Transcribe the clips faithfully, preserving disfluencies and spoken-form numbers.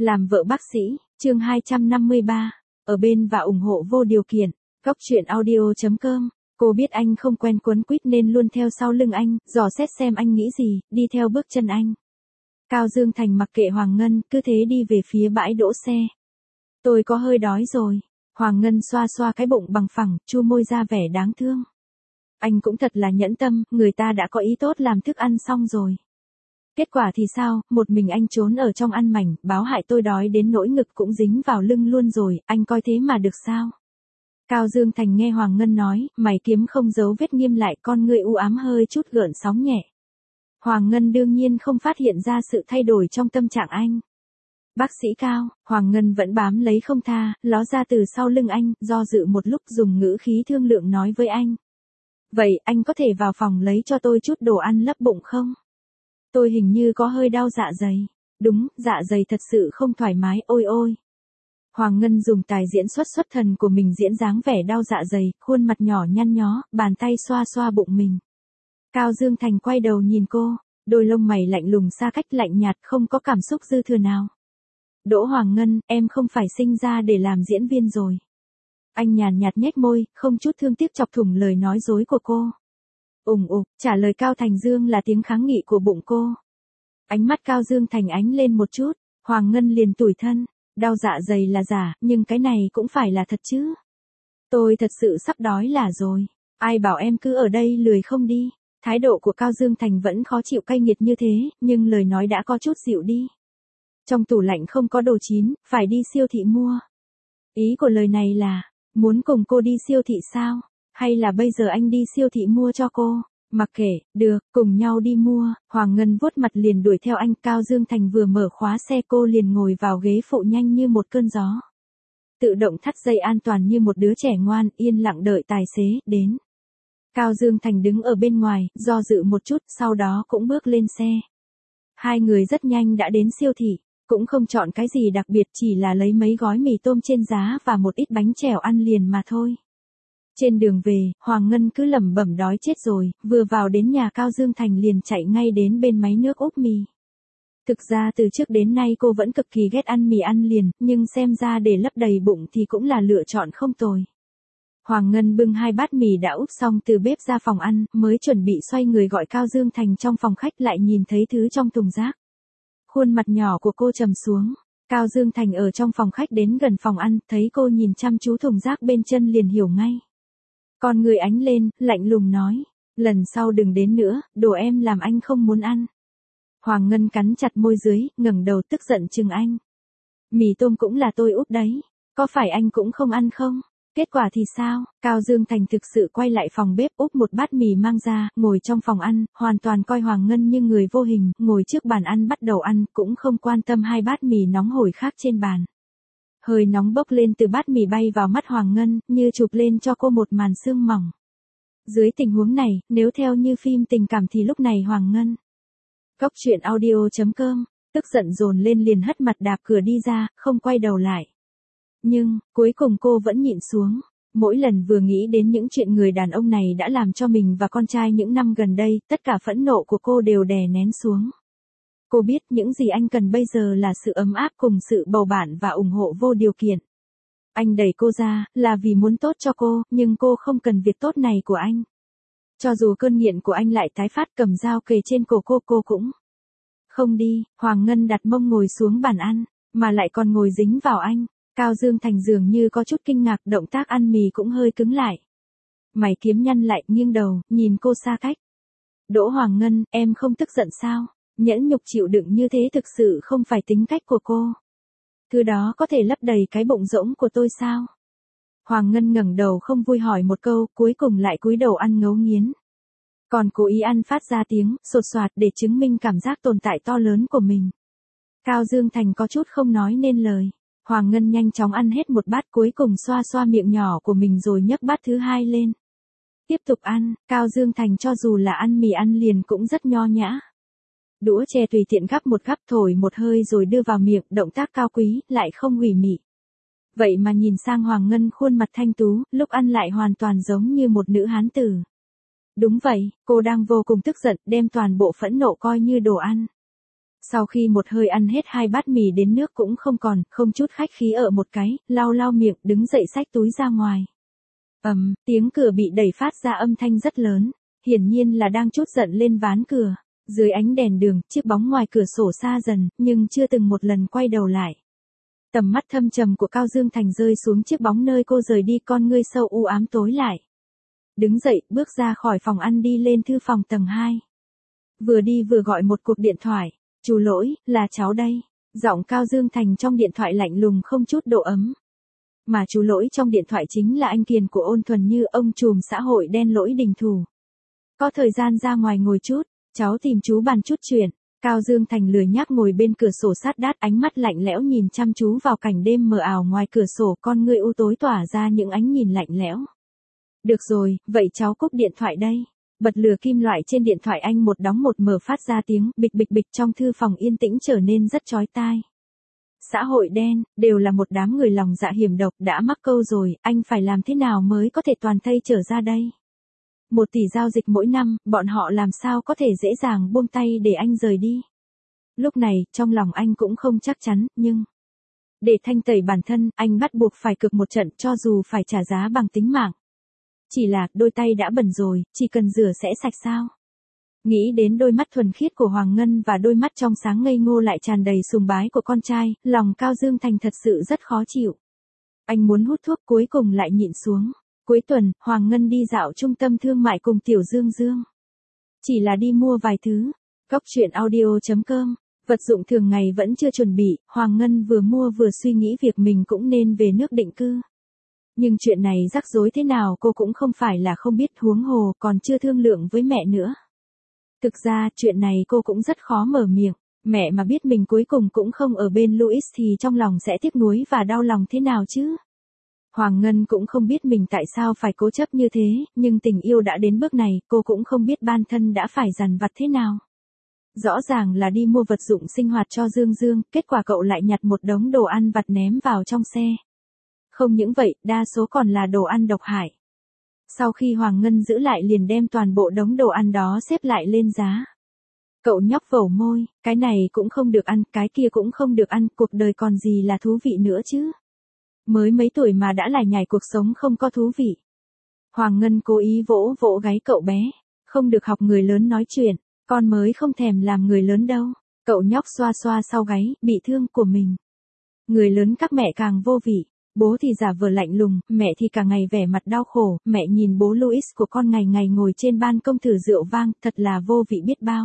Làm vợ bác sĩ, chương hai trăm năm mươi ba, ở bên và ủng hộ vô điều kiện. Góc truyện audio chấm com. Cô biết anh không quen quấn quýt nên luôn theo sau lưng anh, dò xét xem anh nghĩ gì, đi theo bước chân anh. Cao Dương Thành mặc kệ Hoàng Ngân, cứ thế đi về phía bãi đỗ xe. Tôi có hơi đói rồi. Hoàng Ngân xoa xoa cái bụng bằng phẳng, chu môi ra vẻ đáng thương. Anh cũng thật là nhẫn tâm, người ta đã có ý tốt làm thức ăn xong rồi. Kết quả thì sao, một mình anh trốn ở trong ăn mảnh, báo hại tôi đói đến nỗi ngực cũng dính vào lưng luôn rồi, anh coi thế mà được sao? Cao Dương Thành nghe Hoàng Ngân nói, mày kiếm không giấu vết nghiêm lại, con ngươi u ám hơi chút gợn sóng nhẹ. Hoàng Ngân đương nhiên không phát hiện ra sự thay đổi trong tâm trạng anh. Bác sĩ Cao, Hoàng Ngân vẫn bám lấy không tha, ló ra từ sau lưng anh, do dự một lúc dùng ngữ khí thương lượng nói với anh. Vậy, anh có thể vào phòng lấy cho tôi chút đồ ăn lấp bụng không? Tôi hình như có hơi đau dạ dày. Đúng, dạ dày thật sự không thoải mái, ôi ôi. Hoàng Ngân dùng tài diễn xuất xuất thần của mình diễn dáng vẻ đau dạ dày, khuôn mặt nhỏ nhăn nhó, bàn tay xoa xoa bụng mình. Cao Dương Thành quay đầu nhìn cô, đôi lông mày lạnh lùng xa cách lạnh nhạt, không có cảm xúc dư thừa nào. Đỗ Hoàng Ngân, em không phải sinh ra để làm diễn viên rồi. Anh nhàn nhạt nhếch môi, không chút thương tiếc chọc thủng lời nói dối của cô. Ủng ục, trả lời Cao Thành Dương là tiếng kháng nghị của bụng cô. Ánh mắt Cao Dương Thành ánh lên một chút, Hoàng Ngân liền tủi thân, đau dạ dày là giả, nhưng cái này cũng phải là thật chứ. Tôi thật sự sắp đói là rồi, ai bảo em cứ ở đây lười không đi. Thái độ của Cao Dương Thành vẫn khó chịu cay nghiệt như thế, nhưng lời nói đã có chút dịu đi. Trong tủ lạnh không có đồ chín, phải đi siêu thị mua. Ý của lời này là, muốn cùng cô đi siêu thị sao? Hay là bây giờ anh đi siêu thị mua cho cô? Mặc kệ, được, cùng nhau đi mua. Hoàng Ngân vuốt mặt liền đuổi theo anh. Cao Dương Thành vừa mở khóa xe cô liền ngồi vào ghế phụ nhanh như một cơn gió. Tự động thắt dây an toàn như một đứa trẻ ngoan, yên lặng đợi tài xế đến. Cao Dương Thành đứng ở bên ngoài, do dự một chút, sau đó cũng bước lên xe. Hai người rất nhanh đã đến siêu thị, cũng không chọn cái gì đặc biệt, chỉ là lấy mấy gói mì tôm trên giá và một ít bánh chèo ăn liền mà thôi. Trên đường về, Hoàng Ngân cứ lẩm bẩm đói chết rồi, vừa vào đến nhà Cao Dương Thành liền chạy ngay đến bên máy nước úp mì. Thực ra từ trước đến nay cô vẫn cực kỳ ghét ăn mì ăn liền, nhưng xem ra để lấp đầy bụng thì cũng là lựa chọn không tồi. Hoàng Ngân bưng hai bát mì đã úp xong từ bếp ra phòng ăn, mới chuẩn bị xoay người gọi Cao Dương Thành trong phòng khách lại nhìn thấy thứ trong thùng rác. Khuôn mặt nhỏ của cô trầm xuống. Cao Dương Thành ở trong phòng khách đến gần phòng ăn, thấy cô nhìn chăm chú thùng rác bên chân liền hiểu ngay. Con người ánh lên, lạnh lùng nói, lần sau đừng đến nữa, đồ em làm anh không muốn ăn. Hoàng Ngân cắn chặt môi dưới, ngẩng đầu tức giận chừng anh. Mì tôm cũng là tôi úp đấy, có phải anh cũng không ăn không? Kết quả thì sao? Cao Dương Thành thực sự quay lại phòng bếp úp một bát mì mang ra, ngồi trong phòng ăn, hoàn toàn coi Hoàng Ngân như người vô hình, ngồi trước bàn ăn bắt đầu ăn, cũng không quan tâm hai bát mì nóng hổi khác trên bàn. Hơi nóng bốc lên từ bát mì bay vào mắt Hoàng Ngân, như chụp lên cho cô một màn sương mỏng. Dưới tình huống này, nếu theo như phim tình cảm thì lúc này Hoàng Ngân. Góc truyện audio chấm com, tức giận dồn lên liền hất mặt đạp cửa đi ra, không quay đầu lại. Nhưng, cuối cùng cô vẫn nhịn xuống. Mỗi lần vừa nghĩ đến những chuyện người đàn ông này đã làm cho mình và con trai những năm gần đây, tất cả phẫn nộ của cô đều đè nén xuống. Cô biết những gì anh cần bây giờ là sự ấm áp cùng sự bầu bạn và ủng hộ vô điều kiện. Anh đẩy cô ra, là vì muốn tốt cho cô, nhưng cô không cần việc tốt này của anh. Cho dù cơn nghiện của anh lại tái phát cầm dao kề trên cổ cô, cô cũng không đi. Hoàng Ngân đặt mông ngồi xuống bàn ăn, mà lại còn ngồi dính vào anh. Cao Dương Thành dường như có chút kinh ngạc, động tác ăn mì cũng hơi cứng lại. Mày kiếm nhăn lại, nghiêng đầu, nhìn cô xa cách. Đỗ Hoàng Ngân, em không tức giận sao? Nhẫn nhục chịu đựng như thế thực sự không phải tính cách của cô. Thứ đó có thể lấp đầy cái bụng rỗng của tôi sao? Hoàng Ngân ngẩng đầu không vui hỏi một câu, cuối cùng lại cúi đầu ăn ngấu nghiến. Còn cố ý ăn phát ra tiếng, sột soạt để chứng minh cảm giác tồn tại to lớn của mình. Cao Dương Thành có chút không nói nên lời. Hoàng Ngân nhanh chóng ăn hết một bát, cuối cùng xoa xoa miệng nhỏ của mình rồi nhấc bát thứ hai lên. Tiếp tục ăn, Cao Dương Thành cho dù là ăn mì ăn liền cũng rất nho nhã. Đũa chè tùy tiện gắp một gắp, thổi một hơi rồi đưa vào miệng, động tác cao quý, lại không ủy mị. Vậy mà nhìn sang Hoàng Ngân khuôn mặt thanh tú, lúc ăn lại hoàn toàn giống như một nữ hán tử. Đúng vậy, cô đang vô cùng tức giận, đem toàn bộ phẫn nộ coi như đồ ăn. Sau khi một hơi ăn hết hai bát mì đến nước cũng không còn, không chút khách khí ở một cái, lau lau miệng, đứng dậy xách túi ra ngoài. Ầm, tiếng cửa bị đẩy phát ra âm thanh rất lớn, hiển nhiên là đang trút giận lên ván cửa. Dưới ánh đèn đường, chiếc bóng ngoài cửa sổ xa dần, nhưng chưa từng một lần quay đầu lại. Tầm mắt thâm trầm của Cao Dương Thành rơi xuống chiếc bóng nơi cô rời đi, con ngươi sâu u ám tối lại. Đứng dậy, bước ra khỏi phòng ăn đi lên thư phòng tầng hai. Vừa đi vừa gọi một cuộc điện thoại. Chú Lỗi, là cháu đây. Giọng Cao Dương Thành trong điện thoại lạnh lùng không chút độ ấm. Mà chú Lỗi trong điện thoại chính là anh Kiền của Ôn Thuần Như, ông trùm xã hội đen Lỗi Đình Thủ. Có thời gian ra ngoài ngồi chút, cháu tìm chú bàn chút chuyện. Cao Dương Thành lười nhác ngồi bên cửa sổ sát đát, ánh mắt lạnh lẽo nhìn chăm chú vào cảnh đêm mờ ảo ngoài cửa sổ, con ngươi u tối tỏa ra những ánh nhìn lạnh lẽo. Được rồi, vậy cháu cúp điện thoại đây. Bật lửa kim loại trên điện thoại anh một đóng một mở phát ra tiếng bịch bịch bịch, trong thư phòng yên tĩnh trở nên rất chói tai. Xã hội đen, đều là một đám người lòng dạ hiểm độc, đã mắc câu rồi, anh phải làm thế nào mới có thể toàn thây trở ra đây? Một tỷ giao dịch mỗi năm, bọn họ làm sao có thể dễ dàng buông tay để anh rời đi? Lúc này, trong lòng anh cũng không chắc chắn, nhưng... để thanh tẩy bản thân, anh bắt buộc phải cược một trận, cho dù phải trả giá bằng tính mạng. Chỉ là, đôi tay đã bẩn rồi, chỉ cần rửa sẽ sạch sao? Nghĩ đến đôi mắt thuần khiết của Hoàng Ngân và đôi mắt trong sáng ngây ngô lại tràn đầy sùng bái của con trai, lòng Cao Dương Thành thật sự rất khó chịu. Anh muốn hút thuốc cuối cùng lại nhịn xuống. Cuối tuần, Hoàng Ngân đi dạo trung tâm thương mại cùng Tiểu Dương Dương. Chỉ là đi mua vài thứ. Góc truyện audio chấm com, vật dụng thường ngày vẫn chưa chuẩn bị, Hoàng Ngân vừa mua vừa suy nghĩ việc mình cũng nên về nước định cư. Nhưng chuyện này rắc rối thế nào cô cũng không phải là không biết, huống hồ còn chưa thương lượng với mẹ nữa. Thực ra, chuyện này cô cũng rất khó mở miệng, mẹ mà biết mình cuối cùng cũng không ở bên Louis thì trong lòng sẽ tiếc nuối và đau lòng thế nào chứ. Hoàng Ngân cũng không biết mình tại sao phải cố chấp như thế, nhưng tình yêu đã đến bước này, cô cũng không biết bản thân đã phải dằn vặt thế nào. Rõ ràng là đi mua vật dụng sinh hoạt cho Dương Dương, kết quả cậu lại nhặt một đống đồ ăn vặt ném vào trong xe. Không những vậy, đa số còn là đồ ăn độc hại. Sau khi Hoàng Ngân giữ lại liền đem toàn bộ đống đồ ăn đó xếp lại lên giá. Cậu nhóc vẩu môi, cái này cũng không được ăn, cái kia cũng không được ăn, cuộc đời còn gì là thú vị nữa chứ. Mới mấy tuổi mà đã lải nhải cuộc sống không có thú vị. Hoàng Ngân cố ý vỗ vỗ gáy cậu bé, không được học người lớn nói chuyện, con mới không thèm làm người lớn đâu. Cậu nhóc xoa xoa sau gáy, bị thương của mình. Người lớn các mẹ càng vô vị. Bố thì giả vờ lạnh lùng, mẹ thì cả ngày vẻ mặt đau khổ, mẹ nhìn bố Louis của con ngày ngày ngồi trên ban công thử rượu vang, thật là vô vị biết bao.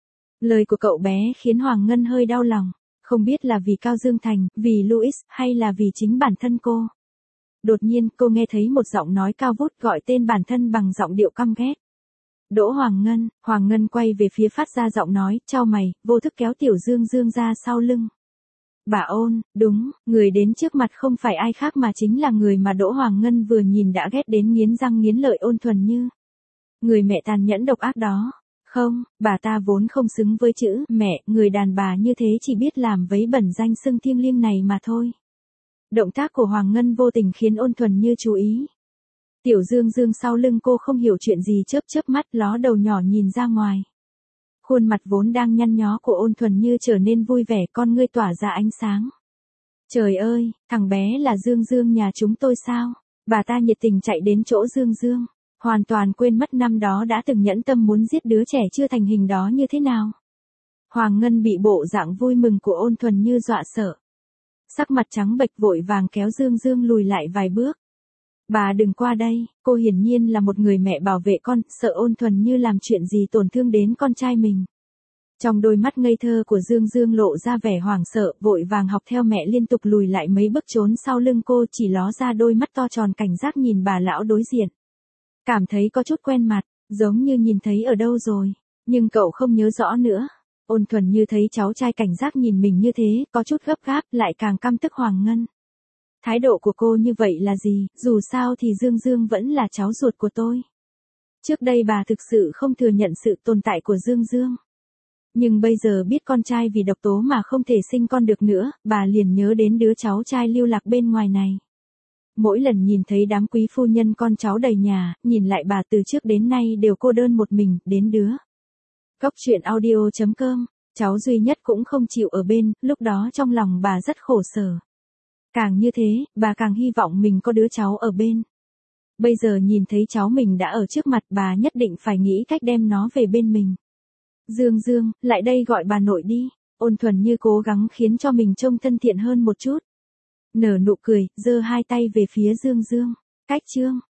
Lời của cậu bé khiến Hoàng Ngân hơi đau lòng, không biết là vì Cao Dương Thành, vì Louis, hay là vì chính bản thân cô. Đột nhiên cô nghe thấy một giọng nói cao vút gọi tên bản thân bằng giọng điệu căm ghét. Đỗ Hoàng Ngân. Hoàng Ngân quay về phía phát ra giọng nói, chau mày, vô thức kéo Tiểu Dương Dương ra sau lưng. Bà Ôn, đúng, người đến trước mặt không phải ai khác mà chính là người mà Đỗ Hoàng Ngân vừa nhìn đã ghét đến nghiến răng nghiến lợi, Ôn Thuần Như. Người mẹ tàn nhẫn độc ác đó. Không, bà ta vốn không xứng với chữ mẹ, người đàn bà như thế chỉ biết làm vấy bẩn danh xưng thiêng liêng này mà thôi. Động tác của Hoàng Ngân vô tình khiến Ôn Thuần Như chú ý. Tiểu Dương Dương sau lưng cô không hiểu chuyện gì chớp chớp mắt, ló đầu nhỏ nhìn ra ngoài. Khuôn mặt vốn đang nhăn nhó của Ôn Thuần Như trở nên vui vẻ, con ngươi tỏa ra ánh sáng. Trời ơi, thằng bé là Dương Dương nhà chúng tôi sao? Bà ta nhiệt tình chạy đến chỗ Dương Dương, hoàn toàn quên mất năm đó đã từng nhẫn tâm muốn giết đứa trẻ chưa thành hình đó như thế nào. Hoàng Ngân bị bộ dạng vui mừng của Ôn Thuần Như dọa sợ. Sắc mặt trắng bệch vội vàng kéo Dương Dương lùi lại vài bước. Bà đừng qua đây, cô hiển nhiên là một người mẹ bảo vệ con, sợ Ôn Thuần Như làm chuyện gì tổn thương đến con trai mình. Trong đôi mắt ngây thơ của Dương Dương lộ ra vẻ hoảng sợ, vội vàng học theo mẹ liên tục lùi lại mấy bước trốn sau lưng cô, chỉ ló ra đôi mắt to tròn cảnh giác nhìn bà lão đối diện. Cảm thấy có chút quen mặt, giống như nhìn thấy ở đâu rồi, nhưng cậu không nhớ rõ nữa. Ôn Thuần Như thấy cháu trai cảnh giác nhìn mình như thế, có chút gấp gáp, lại càng căm tức Hoàng Ngân. Thái độ của cô như vậy là gì, dù sao thì Dương Dương vẫn là cháu ruột của tôi. Trước đây bà thực sự không thừa nhận sự tồn tại của Dương Dương. Nhưng bây giờ biết con trai vì độc tố mà không thể sinh con được nữa, bà liền nhớ đến đứa cháu trai lưu lạc bên ngoài này. Mỗi lần nhìn thấy đám quý phu nhân con cháu đầy nhà, nhìn lại bà từ trước đến nay đều cô đơn một mình, đến đứa. Góc truyện audio chấm com Cháu duy nhất cũng không chịu ở bên, lúc đó trong lòng bà rất khổ sở. Càng như thế, bà càng hy vọng mình có đứa cháu ở bên. Bây giờ nhìn thấy cháu mình đã ở trước mặt, bà nhất định phải nghĩ cách đem nó về bên mình. Dương Dương, lại đây gọi bà nội đi. Ôn Thuần như cố gắng khiến cho mình trông thân thiện hơn một chút. Nở nụ cười, giơ hai tay về phía Dương Dương. Cách chương.